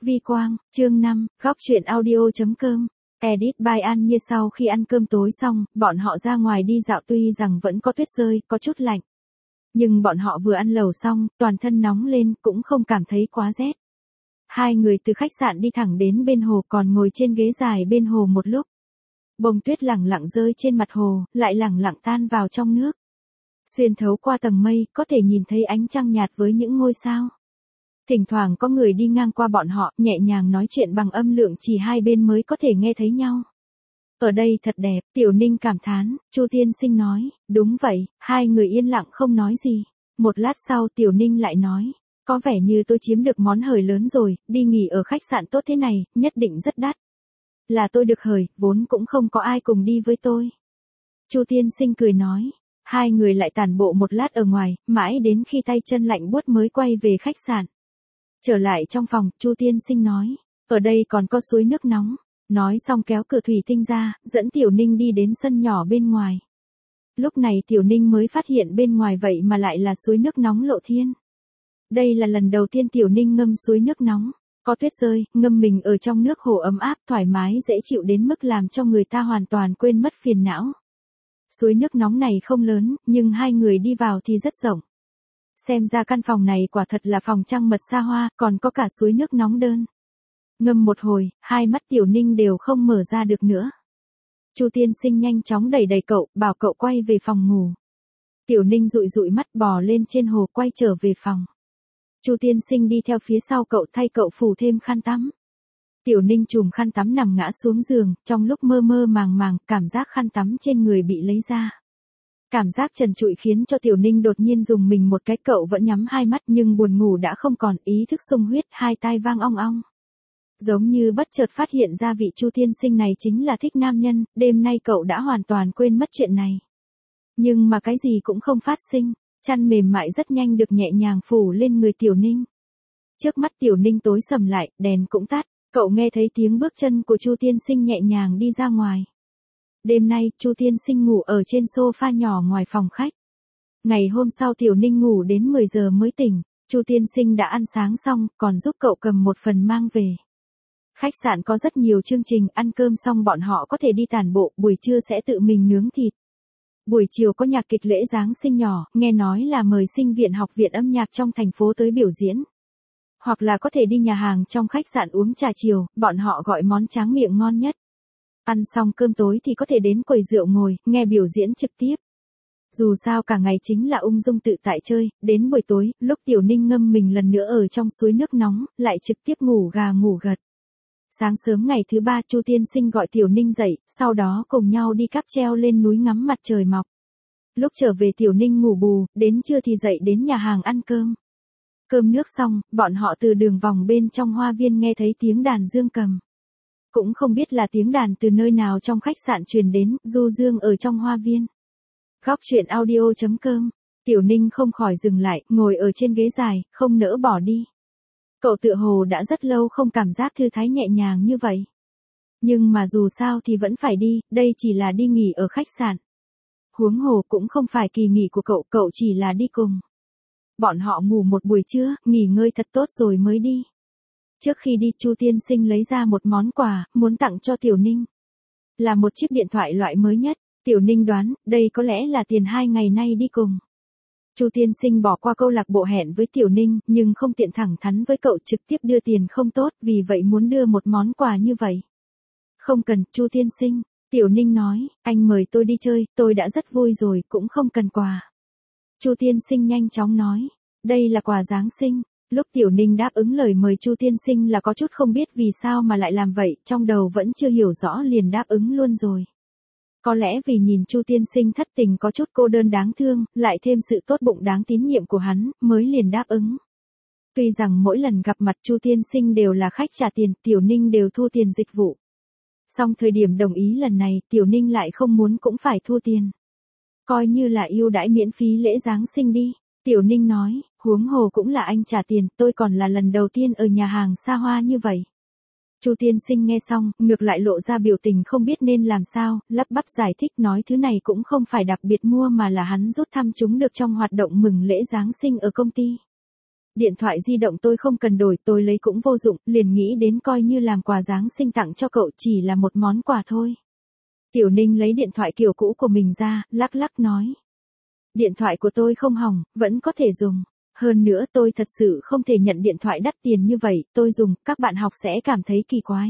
Vi Quang, chương 5, góc truyện audio.com. Edit by An Như. Sau khi ăn cơm tối xong, bọn họ ra ngoài đi dạo, tuy rằng vẫn có tuyết rơi, có chút lạnh. Nhưng bọn họ vừa ăn lẩu xong, toàn thân nóng lên, cũng không cảm thấy quá rét. Hai người từ khách sạn đi thẳng đến bên hồ, còn ngồi trên ghế dài bên hồ một lúc. Bông tuyết lẳng lặng rơi trên mặt hồ, lại lẳng lặng tan vào trong nước. Xuyên thấu qua tầng mây, có thể nhìn thấy ánh trăng nhạt với những ngôi sao. Thỉnh thoảng có người đi ngang qua bọn họ, nhẹ nhàng nói chuyện bằng âm lượng chỉ hai bên mới có thể nghe thấy nhau. Ở đây thật đẹp, Tiểu Ninh cảm thán. Chu Tiên Sinh nói, đúng vậy. Hai người yên lặng không nói gì. Một lát sau Tiểu Ninh lại nói, có vẻ như tôi chiếm được món hời lớn rồi, đi nghỉ ở khách sạn tốt thế này, nhất định rất đắt. Là tôi được hời, vốn cũng không có ai cùng đi với tôi. Chu Tiên Sinh cười nói. Hai người lại tản bộ một lát ở ngoài, mãi đến khi tay chân lạnh buốt mới quay về khách sạn. Trở lại trong phòng, Chu Tiên Sinh nói, ở đây còn có suối nước nóng. Nói xong kéo cửa thủy tinh ra, dẫn Tiểu Ninh đi đến sân nhỏ bên ngoài. Lúc này Tiểu Ninh mới phát hiện bên ngoài vậy mà lại là suối nước nóng Lộ Thiên. Đây là lần đầu tiên Tiểu Ninh ngâm suối nước nóng. Có tuyết rơi, ngâm mình ở trong nước hồ ấm áp, thoải mái dễ chịu đến mức làm cho người ta hoàn toàn quên mất phiền não. Suối nước nóng này không lớn, nhưng hai người đi vào thì rất rộng. Xem ra căn phòng này quả thật là phòng trăng mật xa hoa, còn có cả suối nước nóng đơn. Ngâm một hồi, hai mắt Tiểu Ninh đều không mở ra được nữa. Chu Tiên Sinh nhanh chóng đẩy cậu, bảo cậu quay về phòng ngủ. Tiểu Ninh dụi dụi mắt bò lên trên hồ quay trở về phòng. Chu Tiên Sinh đi theo phía sau cậu thay cậu phủ thêm khăn tắm. Tiểu Ninh chùm khăn tắm nằm ngã xuống giường, trong lúc mơ mơ màng màng, cảm giác khăn tắm trên người bị lấy ra. Cảm giác trần trụi khiến cho Tiểu Ninh đột nhiên dùng mình một cái, cậu vẫn nhắm hai mắt nhưng buồn ngủ đã không còn, ý thức sung huyết, hai tai vang ong ong. Giống như bất chợt phát hiện ra vị Chu Tiên Sinh này chính là thích nam nhân, đêm nay cậu đã hoàn toàn quên mất chuyện này. Nhưng mà cái gì cũng không phát sinh, chăn mềm mại rất nhanh được nhẹ nhàng phủ lên người Tiểu Ninh. Trước mắt Tiểu Ninh tối sầm lại, đèn cũng tắt, cậu nghe thấy tiếng bước chân của Chu Tiên Sinh nhẹ nhàng đi ra ngoài. Đêm nay, Chu Tiên Sinh ngủ ở trên sofa nhỏ ngoài phòng khách. Ngày hôm sau Tiểu Ninh ngủ đến 10 giờ mới tỉnh, Chu Tiên Sinh đã ăn sáng xong, còn giúp cậu cầm một phần mang về. Khách sạn có rất nhiều chương trình, ăn cơm xong bọn họ có thể đi tản bộ, buổi trưa sẽ tự mình nướng thịt. Buổi chiều có nhạc kịch lễ Giáng sinh nhỏ, nghe nói là mời sinh viên học viện âm nhạc trong thành phố tới biểu diễn. Hoặc là có thể đi nhà hàng trong khách sạn uống trà chiều, bọn họ gọi món tráng miệng ngon nhất. Ăn xong cơm tối thì có thể đến quầy rượu ngồi, nghe biểu diễn trực tiếp. Dù sao cả ngày chính là ung dung tự tại chơi, đến buổi tối, lúc Tiểu Ninh ngâm mình lần nữa ở trong suối nước nóng, lại trực tiếp ngủ gà ngủ gật. Sáng sớm ngày thứ ba Chu Tiên Sinh gọi Tiểu Ninh dậy, sau đó cùng nhau đi cáp treo lên núi ngắm mặt trời mọc. Lúc trở về Tiểu Ninh ngủ bù, đến trưa thì dậy đến nhà hàng ăn cơm. Cơm nước xong, bọn họ từ đường vòng bên trong hoa viên nghe thấy tiếng đàn dương cầm. Cũng không biết là tiếng đàn từ nơi nào trong khách sạn truyền đến, du dương ở trong hoa viên. Góc truyện audio.com. Tiểu Ninh không khỏi dừng lại, ngồi ở trên ghế dài, không nỡ bỏ đi. Cậu tựa hồ đã rất lâu không cảm giác thư thái nhẹ nhàng như vậy. Nhưng mà dù sao thì vẫn phải đi, đây chỉ là đi nghỉ ở khách sạn. Huống hồ cũng không phải kỳ nghỉ của cậu, cậu chỉ là đi cùng. Bọn họ ngủ một buổi trưa, nghỉ ngơi thật tốt rồi mới đi. Trước khi đi Chu Tiên Sinh lấy ra một món quà, muốn tặng cho Tiểu Ninh. Là một chiếc điện thoại loại mới nhất, Tiểu Ninh đoán, đây có lẽ là tiền 2 ngày nay đi cùng. Chu Tiên Sinh bỏ qua câu lạc bộ hẹn với Tiểu Ninh, nhưng không tiện thẳng thắn với cậu, trực tiếp đưa tiền không tốt, vì vậy muốn đưa một món quà như vậy. Không cần, Chu Tiên Sinh, Tiểu Ninh nói, anh mời tôi đi chơi, tôi đã rất vui rồi, cũng không cần quà. Chu Tiên Sinh nhanh chóng nói, đây là quà Giáng sinh. Lúc Tiểu Ninh đáp ứng lời mời Chu Tiên Sinh là có chút không biết vì sao mà lại làm vậy, trong đầu vẫn chưa hiểu rõ liền đáp ứng luôn rồi. Có lẽ vì nhìn Chu Tiên Sinh thất tình có chút cô đơn đáng thương, lại thêm sự tốt bụng đáng tín nhiệm của hắn, mới liền đáp ứng. Tuy rằng mỗi lần gặp mặt Chu Tiên Sinh đều là khách trả tiền, Tiểu Ninh đều thu tiền dịch vụ. Song thời điểm đồng ý lần này, Tiểu Ninh lại không muốn cũng phải thu tiền. Coi như là ưu đãi miễn phí lễ Giáng sinh đi. Tiểu Ninh nói, huống hồ cũng là anh trả tiền, tôi còn là lần đầu tiên ở nhà hàng xa hoa như vậy. Chu Tiên Sinh nghe xong, ngược lại lộ ra biểu tình không biết nên làm sao, lắp bắp giải thích nói thứ này cũng không phải đặc biệt mua mà là hắn rút thăm chúng được trong hoạt động mừng lễ Giáng sinh ở công ty. Điện thoại di động tôi không cần đổi, tôi lấy cũng vô dụng, liền nghĩ đến coi như làm quà Giáng sinh tặng cho cậu, chỉ là một món quà thôi. Tiểu Ninh lấy điện thoại kiểu cũ của mình ra, lắc lắc nói. Điện thoại của tôi không hỏng, vẫn có thể dùng. Hơn nữa tôi thật sự không thể nhận điện thoại đắt tiền như vậy, tôi dùng, các bạn học sẽ cảm thấy kỳ quái.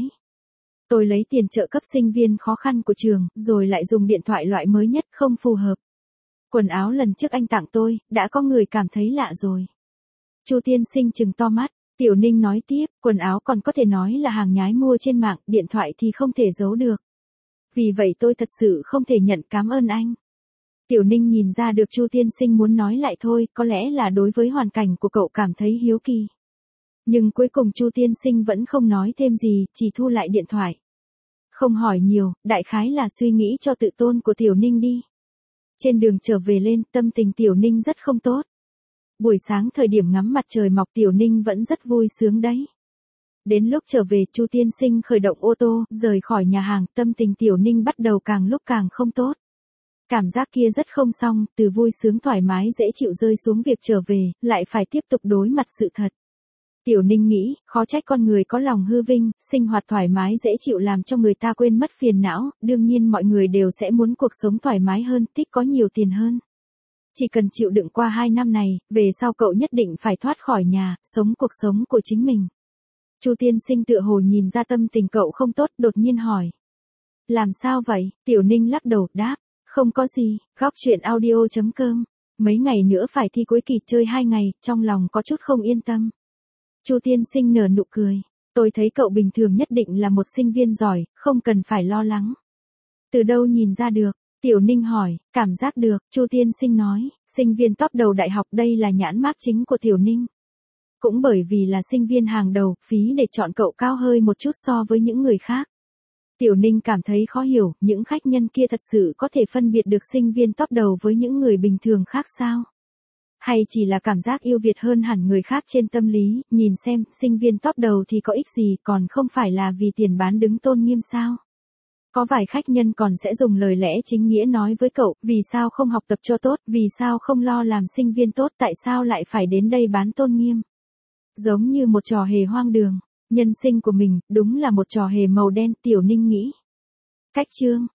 Tôi lấy tiền trợ cấp sinh viên khó khăn của trường, rồi lại dùng điện thoại loại mới nhất, không phù hợp. Quần áo lần trước anh tặng tôi, đã có người cảm thấy lạ rồi. Chu tiên sinh trừng to mắt, Tiểu Ninh nói tiếp, quần áo còn có thể nói là hàng nhái mua trên mạng, điện thoại thì không thể giấu được. Vì vậy tôi thật sự không thể nhận, cảm ơn anh. Tiểu Ninh nhìn ra được Chu tiên sinh muốn nói lại thôi, có lẽ là đối với hoàn cảnh của cậu cảm thấy hiếu kỳ. Nhưng cuối cùng Chu tiên sinh vẫn không nói thêm gì, chỉ thu lại điện thoại. Không hỏi nhiều, đại khái là suy nghĩ cho tự tôn của Tiểu Ninh đi. Trên đường trở về lên, tâm tình Tiểu Ninh rất không tốt. Buổi sáng thời điểm ngắm mặt trời mọc Tiểu Ninh vẫn rất vui sướng đấy. Đến lúc trở về Chu tiên sinh khởi động ô tô, rời khỏi nhà hàng, tâm tình Tiểu Ninh bắt đầu càng lúc càng không tốt. Cảm giác kia rất không xong, từ vui sướng thoải mái dễ chịu rơi xuống việc trở về, lại phải tiếp tục đối mặt sự thật. Tiểu Ninh nghĩ, khó trách con người có lòng hư vinh, sinh hoạt thoải mái dễ chịu làm cho người ta quên mất phiền não, đương nhiên mọi người đều sẽ muốn cuộc sống thoải mái hơn, thích có nhiều tiền hơn. Chỉ cần chịu đựng qua 2 năm này, về sau cậu nhất định phải thoát khỏi nhà, sống cuộc sống của chính mình. Chu tiên sinh tựa hồ nhìn ra tâm tình cậu không tốt, đột nhiên hỏi. Làm sao vậy? Tiểu Ninh lắc đầu, đáp. Không có gì, góc chuyện audio.com. Mấy ngày nữa phải thi cuối kỳ, chơi 2 ngày, trong lòng có chút không yên tâm. Chu tiên sinh nở nụ cười. Tôi thấy cậu bình thường nhất định là một sinh viên giỏi, không cần phải lo lắng. Từ đâu nhìn ra được? Tiểu Ninh hỏi, cảm giác được, Chu tiên sinh nói, sinh viên top đầu đại học, đây là nhãn mác chính của Tiểu Ninh. Cũng bởi vì là sinh viên hàng đầu, phí để chọn cậu cao hơi một chút so với những người khác. Tiểu Ninh cảm thấy khó hiểu, những khách nhân kia thật sự có thể phân biệt được sinh viên top đầu với những người bình thường khác sao? Hay chỉ là cảm giác yêu Việt hơn hẳn người khác trên tâm lý, nhìn xem, sinh viên top đầu thì có ích gì, còn không phải là vì tiền bán đứng tôn nghiêm sao? Có vài khách nhân còn sẽ dùng lời lẽ chính nghĩa nói với cậu, vì sao không học tập cho tốt, vì sao không lo làm sinh viên tốt, tại sao lại phải đến đây bán tôn nghiêm? Giống như một trò hề hoang đường. Nhân sinh của mình, đúng là một trò hề màu đen, Tiểu Ninh nghĩ. Cách chương